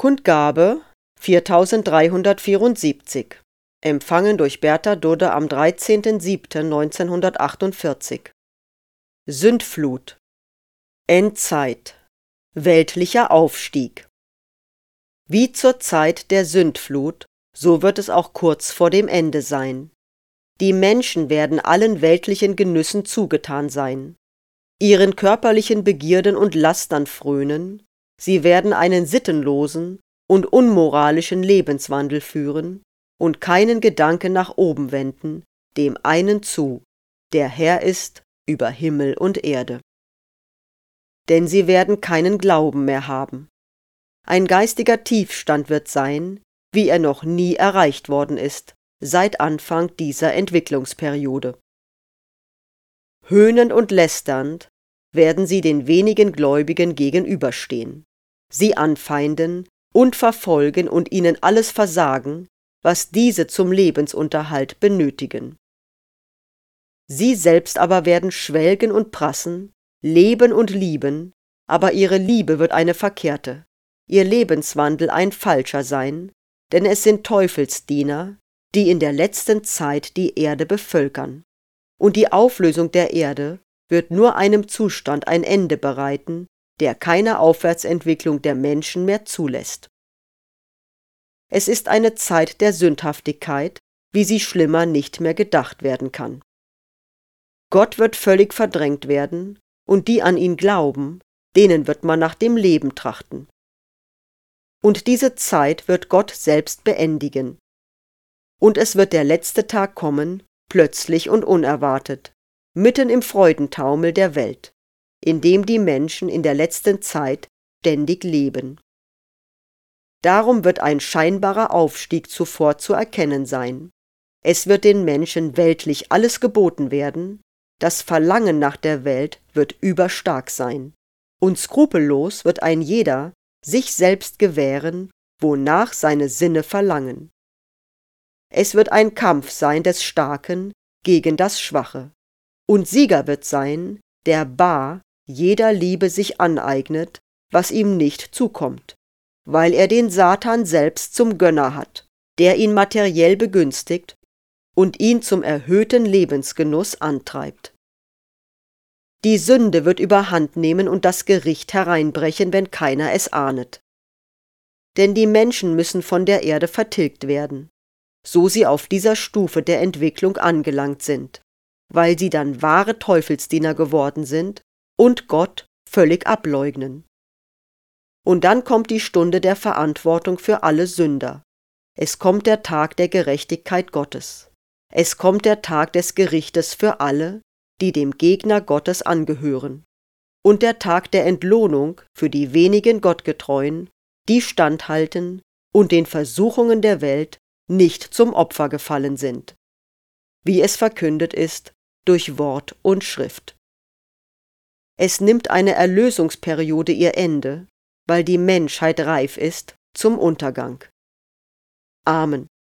Kundgabe 4374. Empfangen durch Bertha Dudde am 13.07.1948. Sündflut. Endzeit. Weltlicher Aufstieg. Wie zur Zeit der Sündflut, so wird es auch kurz vor dem Ende sein. Die Menschen werden allen weltlichen Genüssen zugetan sein, ihren körperlichen Begierden und Lastern frönen, sie werden einen sittenlosen und unmoralischen Lebenswandel führen und keinen Gedanken nach oben wenden, dem einen zu, der Herr ist über Himmel und Erde. Denn sie werden keinen Glauben mehr haben. Ein geistiger Tiefstand wird sein, wie er noch nie erreicht worden ist, seit Anfang dieser Entwicklungsperiode. Höhnend und lästernd werden sie den wenigen Gläubigen gegenüberstehen, sie anfeinden und verfolgen und ihnen alles versagen, was diese zum Lebensunterhalt benötigen. Sie selbst aber werden schwelgen und prassen, leben und lieben, aber ihre Liebe wird eine verkehrte, ihr Lebenswandel ein falscher sein, denn es sind Teufelsdiener, die in der letzten Zeit die Erde bevölkern. Und die Auflösung der Erde wird nur einem Zustand ein Ende bereiten, der keine Aufwärtsentwicklung der Menschen mehr zulässt. Es ist eine Zeit der Sündhaftigkeit, wie sie schlimmer nicht mehr gedacht werden kann. Gott wird völlig verdrängt werden, und die an ihn glauben, denen wird man nach dem Leben trachten. Und diese Zeit wird Gott selbst beendigen. Und es wird der letzte Tag kommen, plötzlich und unerwartet, mitten im Freudentaumel der Welt, in dem die Menschen in der letzten Zeit ständig leben. Darum wird ein scheinbarer Aufstieg zuvor zu erkennen sein. Es wird den Menschen weltlich alles geboten werden, das Verlangen nach der Welt wird überstark sein, und skrupellos wird ein jeder sich selbst gewähren, wonach seine Sinne verlangen. Es wird ein Kampf sein des Starken gegen das Schwache, und Sieger wird sein, der bar jeder Liebe sich aneignet, was ihm nicht zukommt, weil er den Satan selbst zum Gönner hat, der ihn materiell begünstigt und ihn zum erhöhten Lebensgenuss antreibt. Die Sünde wird überhand nehmen und das Gericht hereinbrechen, wenn keiner es ahnet. Denn die Menschen müssen von der Erde vertilgt werden, so sie auf dieser Stufe der Entwicklung angelangt sind, weil sie dann wahre Teufelsdiener geworden sind und Gott völlig ableugnen. Und dann kommt die Stunde der Verantwortung für alle Sünder. Es kommt der Tag der Gerechtigkeit Gottes. Es kommt der Tag des Gerichtes für alle, die dem Gegner Gottes angehören. Und der Tag der Entlohnung für die wenigen Gottgetreuen, die standhalten und den Versuchungen der Welt nicht zum Opfer gefallen sind, wie es verkündet ist durch Wort und Schrift. Es nimmt eine Erlösungsperiode ihr Ende, weil die Menschheit reif ist zum Untergang. Amen.